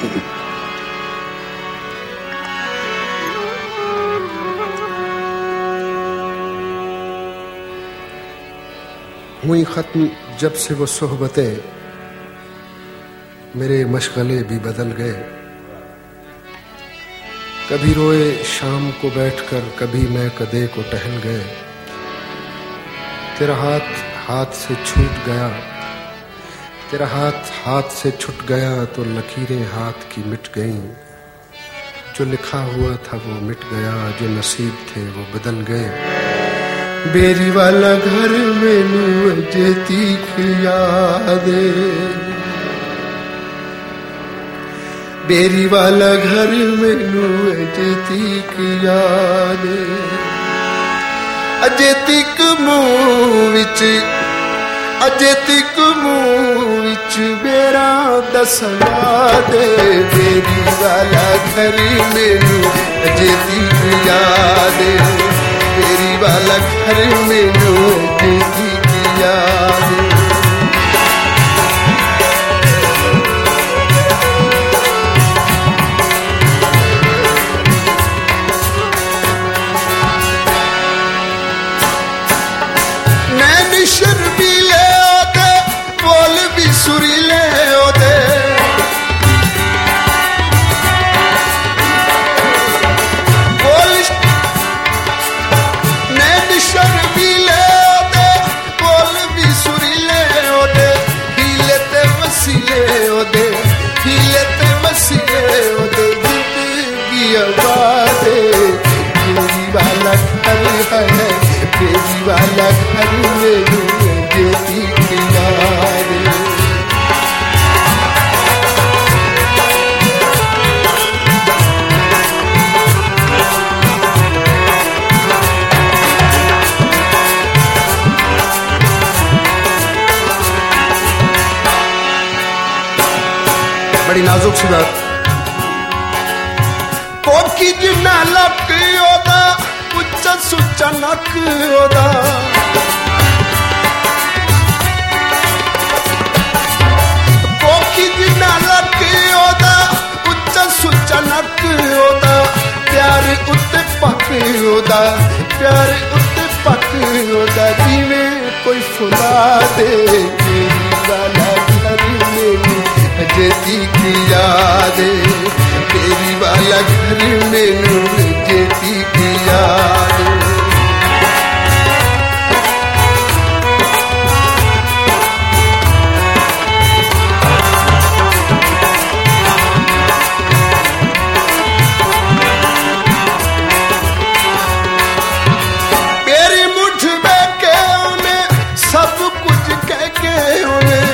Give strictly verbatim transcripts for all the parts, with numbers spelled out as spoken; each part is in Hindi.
हुई खत्म जब से वो सोहबतें, मेरे मशगले भी बदल गए। कभी रोए शाम को बैठकर, कभी मैं कदे को टहल गए। तेरा हाथ हाथ से छूट गया, तेरा हाथ हाथ से छूट गया तो लकीरें हाथ की मिट गईं। जो लिखा हुआ था वो मिट गया, जो नसीब थे वो बदल गए। बेरी वाला घर मैनू अजे तीख यादे, बेरी वाला घर मैनू अजे तीख यादे। अजे तीक मूंह विच, अजे तीक मूंह विच मेरा दसना दे। बेरी वाला घर मैनू अजे तीख यादे, बेरी वाला घर मैनू अजे तीख यादे। शर्मीले होते बोल भी सुरीले होते, बोल नैन शर्मीले होते बोल भी सुरीले होते। हीले ते वसीले होते, हीले ते वसीले होते। जिंदगी आबादे बेरी वाला घर है, बेरी वाला घर में बड़ी नाजुक सी बात। कोकी जिन्ना लक ओदा, उच्चा सुच्चा नक ओदा। कोकी जिन्ना लक ओदा, उच्चा सुच्चा नक ओदा। प्यार उत्ते पक ओदा, प्यार उत्ते पक ओदा। जिवें कोई फुला दे बेरी वाला घर मैनू अजे तीख यादे, बेरी वाला घर मैनू अजे तीख यादे। मेरी मुठ में के उन्हें सब कुछ कह के उन्हें,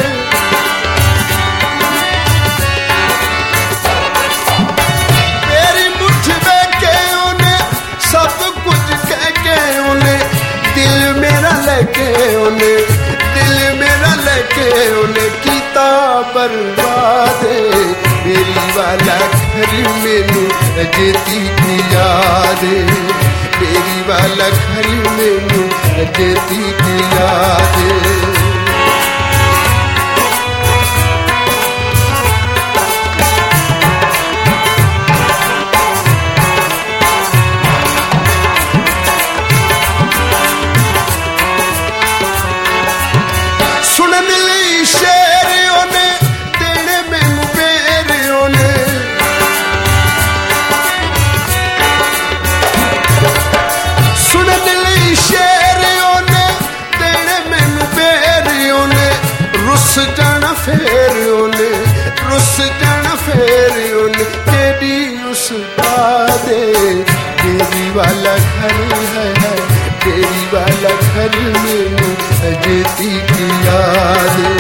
दिल मेरा लेके उन्हें कीता बर्बाद। बेरी वाला घर मैनू अजे तीख यादे, बेरी वाला घर मैनू अजे तीख यादे। रुस जाना फेर ओने, रुस जाना फेर ओने। तेरी उस बादे बेरी वाला घर है, बेरी वाला घर मैनू अजे तीख यादे।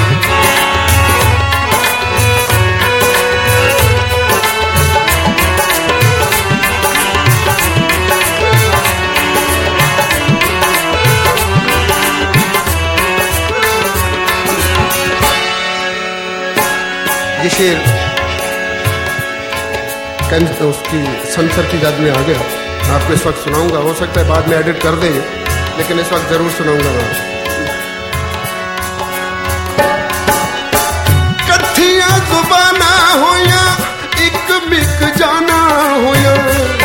ये शेर तो उसकी संसर की याद में आ गया। मैं आपको इस वक्त सुनाऊंगा, हो सकता है बाद में एडिट कर दें, लेकिन इस वक्त जरूर सुनाऊंगा मैं। कथियां जुबाना होया मिक जाना होया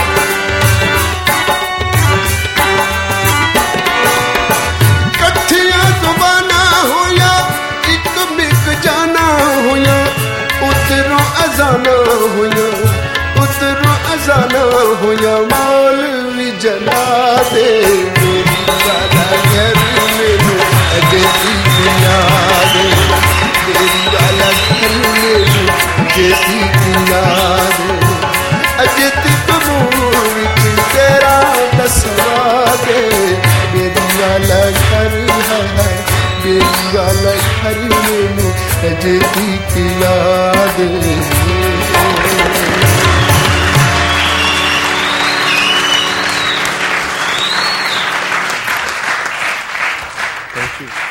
कट्ठियां जुबाना होया एक मिक जाना होया उधरों अजाना होया उधरों अजाना होया मौलवी जला दे मेरी वाला घर में अजे की याद मेरी वाला घर में अजे की याद अजे कबूर विच तेरा दसवा दे मेरी वाला घर है मेरी वाला घर में अजे की याद Thank you.